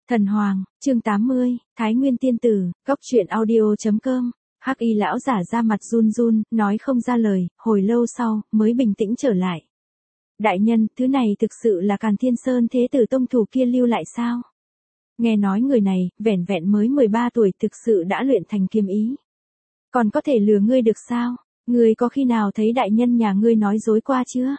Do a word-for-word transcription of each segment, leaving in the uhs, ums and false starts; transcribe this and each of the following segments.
Thần Hoàng, chương tám mươi, Thái Nguyên Tiên Tử, Góc truyện audio.com. Hắc y lão giả ra mặt run run, nói không ra lời, hồi lâu sau, mới bình tĩnh trở lại. Đại nhân, thứ này thực sự là Càn Thiên Sơn Thế Tử tông thủ kia lưu lại sao? Nghe nói người này, vẻn vẹn mới mười ba tuổi thực sự đã luyện thành kiếm ý. Còn có thể lừa ngươi được sao? Ngươi có khi nào thấy đại nhân nhà ngươi nói dối qua chưa?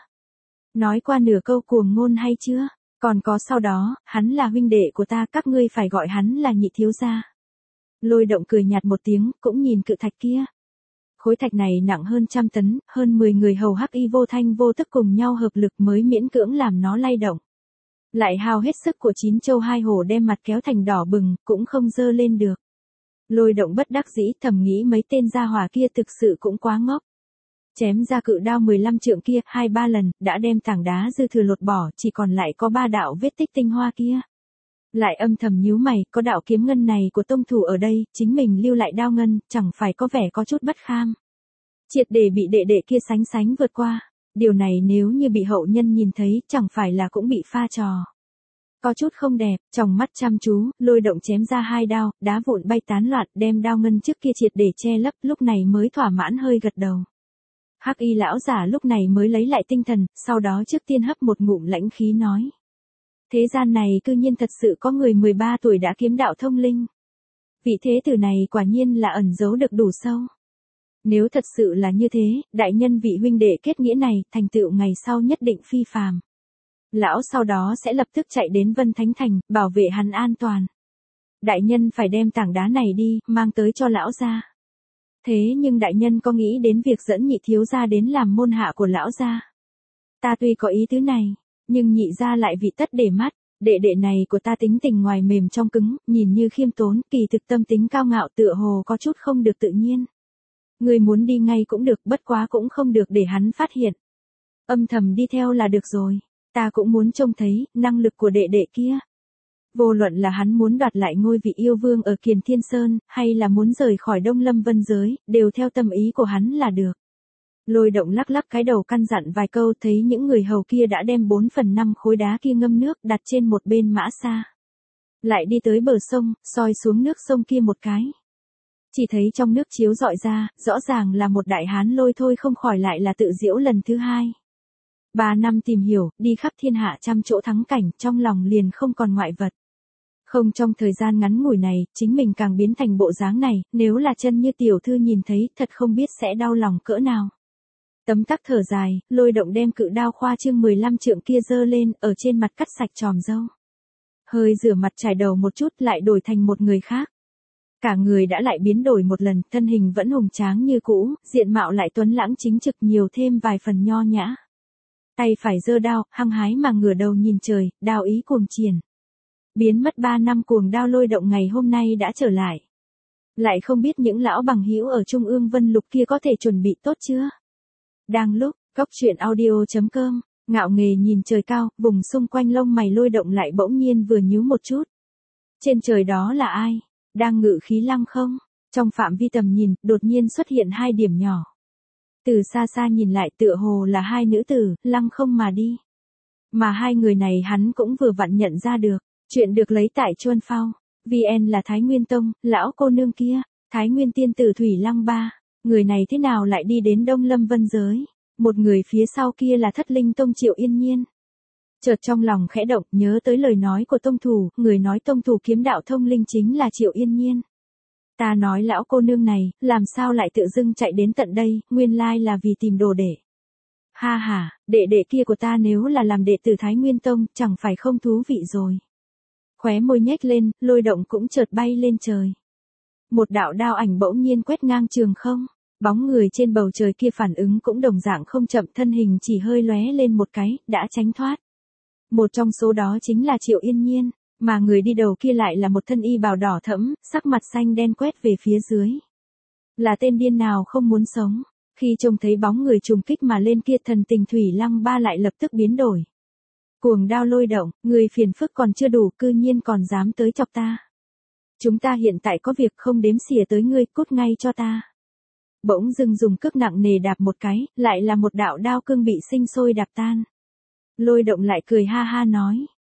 Nói qua nửa câu cuồng ngôn hay chưa? Còn có sau đó, hắn là huynh đệ của ta, các ngươi phải gọi hắn là nhị thiếu gia. Lôi Động cười nhạt một tiếng, cũng nhìn cự thạch kia. Khối thạch này nặng hơn trăm tấn, hơn mười người hầu hắc y vô thanh vô tức cùng nhau hợp lực mới miễn cưỡng làm nó lay động. Lại hao hết sức của chín châu hai hổ đem mặt kéo thành đỏ bừng, cũng không dơ lên được. Lôi Động bất đắc dĩ thầm nghĩ mấy tên gia hỏa kia thực sự cũng quá ngốc. Chém ra cự đao mười lăm trượng kia, hai ba lần, đã đem tảng đá dư thừa lột bỏ, chỉ còn lại có ba đạo vết tích tinh hoa kia. Lại âm thầm nhíu mày, có đạo kiếm ngân này của tông thủ ở đây, chính mình lưu lại đao ngân, chẳng phải có vẻ có chút bất kham. Triệt để bị đệ đệ kia sánh sánh vượt qua. Điều này nếu như bị hậu nhân nhìn thấy, chẳng phải là cũng bị pha trò. Có chút không đẹp, trong mắt chăm chú, Lôi Động chém ra hai đao, đá vụn bay tán loạn, đem đao ngân trước kia triệt để che lấp, lúc này mới thỏa mãn hơi gật đầu. Hắc y lão giả lúc này mới lấy lại tinh thần, sau đó trước tiên hấp một ngụm lãnh khí nói. Thế gian này cư nhiên thật sự có người mười ba tuổi đã kiếm đạo thông linh. Vị thế tử này quả nhiên là ẩn giấu được đủ sâu. Nếu thật sự là như thế, đại nhân vị huynh đệ kết nghĩa này, thành tựu ngày sau nhất định phi phàm. Lão sau đó sẽ lập tức chạy đến Vân Thánh Thành, bảo vệ hắn an toàn. Đại nhân phải đem tảng đá này đi, mang tới cho lão gia. Thế nhưng đại nhân có nghĩ đến việc dẫn nhị thiếu gia đến làm môn hạ của lão gia? Ta tuy có ý tứ này, nhưng nhị gia lại vị tất để mắt, đệ đệ này của ta tính tình ngoài mềm trong cứng, nhìn như khiêm tốn, kỳ thực tâm tính cao ngạo tựa hồ có chút không được tự nhiên. Người muốn đi ngay cũng được, bất quá cũng không được để hắn phát hiện. Âm thầm đi theo là được rồi, ta cũng muốn trông thấy, năng lực của đệ đệ kia. Vô luận là hắn muốn đoạt lại ngôi vị yêu vương ở Kiền Thiên Sơn, hay là muốn rời khỏi Đông Lâm Vân Giới, đều theo tâm ý của hắn là được. Lôi Động lắc lắc cái đầu căn dặn vài câu, thấy những người hầu kia đã đem bốn phần năm khối đá kia ngâm nước đặt trên một bên mã xa. Lại đi tới bờ sông, soi xuống nước sông kia một cái. Chỉ thấy trong nước chiếu rọi ra, rõ ràng là một đại hán Lôi thôi không khỏi lại là tự giễu lần thứ hai. Ba năm tìm hiểu, đi khắp thiên hạ trăm chỗ thắng cảnh, trong lòng liền không còn ngoại vật. Không trong thời gian ngắn ngủi này, chính mình càng biến thành bộ dáng này, nếu là chân như tiểu thư nhìn thấy, thật không biết sẽ đau lòng cỡ nào. Tấm tắc thở dài, Lôi Động đem cự đao khoa trương mười lăm trượng kia giơ lên, ở trên mặt cắt sạch tròm râu. Hơi rửa mặt chải đầu một chút lại đổi thành một người khác. Cả người đã lại biến đổi một lần, thân hình vẫn hùng tráng như cũ, diện mạo lại tuấn lãng chính trực nhiều thêm vài phần nho nhã. Tay phải giơ đao, hăng hái mà ngửa đầu nhìn trời, đao ý cuồng triển. Biến mất ba năm cuồng đao Lôi Động ngày hôm nay đã trở lại. Lại không biết những lão bằng hữu ở Trung ương Vân Lục kia có thể chuẩn bị tốt chưa? Đang lúc, Góc truyện audio.com, ngạo nghề nhìn trời cao, vùng xung quanh lông mày Lôi Động lại bỗng nhiên vừa nhíu một chút. Trên trời đó là ai? Đang ngự khí lăng không? Trong phạm vi tầm nhìn, đột nhiên xuất hiện hai điểm nhỏ. Từ xa xa nhìn lại tựa hồ là hai nữ tử, lăng không mà đi. Mà hai người này hắn cũng vừa vặn nhận ra được. Chuyện được lấy tại Chuân Phao. vê en là Thái Nguyên Tông, lão cô nương kia, Thái Nguyên Tiên Tử Thủy Lăng Ba. Người này thế nào lại đi đến Đông Lâm Vân Giới? Một người phía sau kia là Thất Linh Tông Triệu Yên Nhiên. Chợt trong lòng khẽ động, nhớ tới lời nói của tông thủ, người nói tông thủ kiếm đạo thông linh chính là Triệu Yên Nhiên. Ta nói lão cô nương này, làm sao lại tự dưng chạy đến tận đây, nguyên lai là vì tìm đồ để. Ha ha, đệ đệ kia của ta nếu là làm đệ tử Thái Nguyên Tông, chẳng phải không thú vị rồi. Khóe môi nhếch lên, Lôi Động cũng chợt bay lên trời. Một đạo đao ảnh bỗng nhiên quét ngang trường không, bóng người trên bầu trời kia phản ứng cũng đồng dạng không chậm, thân hình chỉ hơi lóe lên một cái, đã tránh thoát. Một trong số đó chính là Triệu Yên Nhiên, mà người đi đầu kia lại là một thân y bào đỏ thẫm, sắc mặt xanh đen quét về phía dưới. Là tên điên nào không muốn sống, khi trông thấy bóng người trùng kích mà lên kia thần tình Thủy Lăng Ba lại lập tức biến đổi. Cuồng đao Lôi Động, người phiền phức còn chưa đủ, cư nhiên còn dám tới chọc ta. Chúng ta hiện tại có việc không đếm xỉa tới ngươi, cút ngay cho ta. Bỗng dưng dùng cước nặng nề đạp một cái, lại là một đạo đao cương bị sinh sôi đạp tan. Lôi Động lại cười ha ha nói,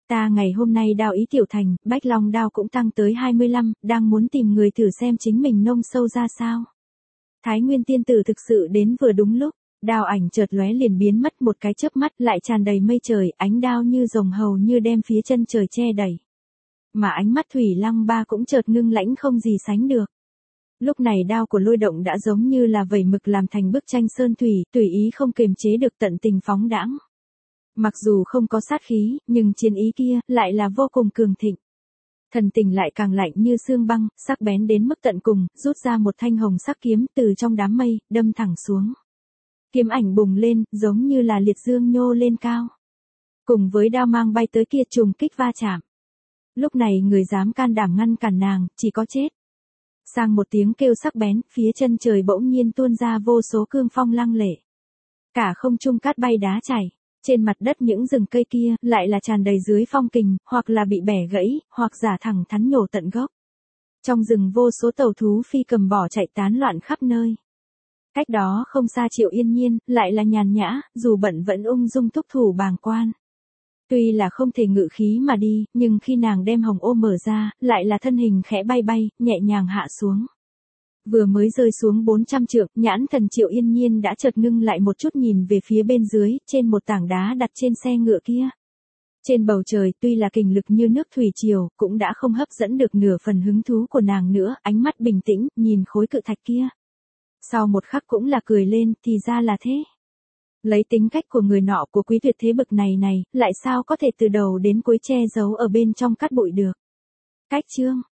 Ta ngày hôm nay đao ý tiểu thành, Bách Long đao cũng tăng tới hai mươi lăm, đang muốn tìm người thử xem chính mình nông sâu ra sao. Thái Nguyên tiên tử thực sự đến vừa đúng lúc, đao ảnh chợt lóe liền biến mất một cái chớp mắt, lại tràn đầy mây trời, ánh đao như rồng hầu như đem phía chân trời che đầy. Mà ánh mắt Thủy Lăng Ba cũng chợt ngưng lãnh không gì sánh được. Lúc này đao của Lôi Động đã giống như là vẩy mực làm thành bức tranh sơn thủy, tùy ý không kiềm chế được tận tình phóng đãng. Mặc dù không có sát khí, nhưng chiến ý kia lại là vô cùng cường thịnh. Thần tình lại càng lạnh như xương băng, sắc bén đến mức tận cùng, rút ra một thanh hồng sắc kiếm từ trong đám mây, đâm thẳng xuống. Kiếm ảnh bùng lên, giống như là liệt dương nhô lên cao. Cùng với đao mang bay tới kia trùng kích va chạm. Lúc này người dám can đảm ngăn cản nàng, chỉ có chết. Sang một tiếng kêu sắc bén, phía chân trời bỗng nhiên tuôn ra vô số cương phong lăng lệ. Cả không trung cát bay đá chảy, trên mặt đất những rừng cây kia lại là tràn đầy dưới phong kình, hoặc là bị bẻ gãy, hoặc giả thẳng thắn nhổ tận gốc. Trong rừng vô số tàu thú phi cầm bỏ chạy tán loạn khắp nơi. Cách đó không xa Triệu Yên Nhiên, lại là nhàn nhã, dù bận vẫn ung dung thúc thủ bàng quan. Tuy là không thể ngự khí mà đi, nhưng khi nàng đem hồng ô mở ra, lại là thân hình khẽ bay bay, nhẹ nhàng hạ xuống. Vừa mới rơi xuống bốn trăm trượng, nhãn thần Triệu Yên Nhiên đã chợt ngưng lại một chút nhìn về phía bên dưới, trên một tảng đá đặt trên xe ngựa kia. Trên bầu trời tuy là kình lực như nước thủy triều, cũng đã không hấp dẫn được nửa phần hứng thú của nàng nữa, ánh mắt bình tĩnh, nhìn khối cự thạch kia. Sau một khắc cũng là cười lên, thì ra là thế. Lấy tính cách của người nọ của quý tuyệt thế bực này này, lại sao có thể từ đầu đến cuối che giấu ở bên trong cát bụi được. Cách chương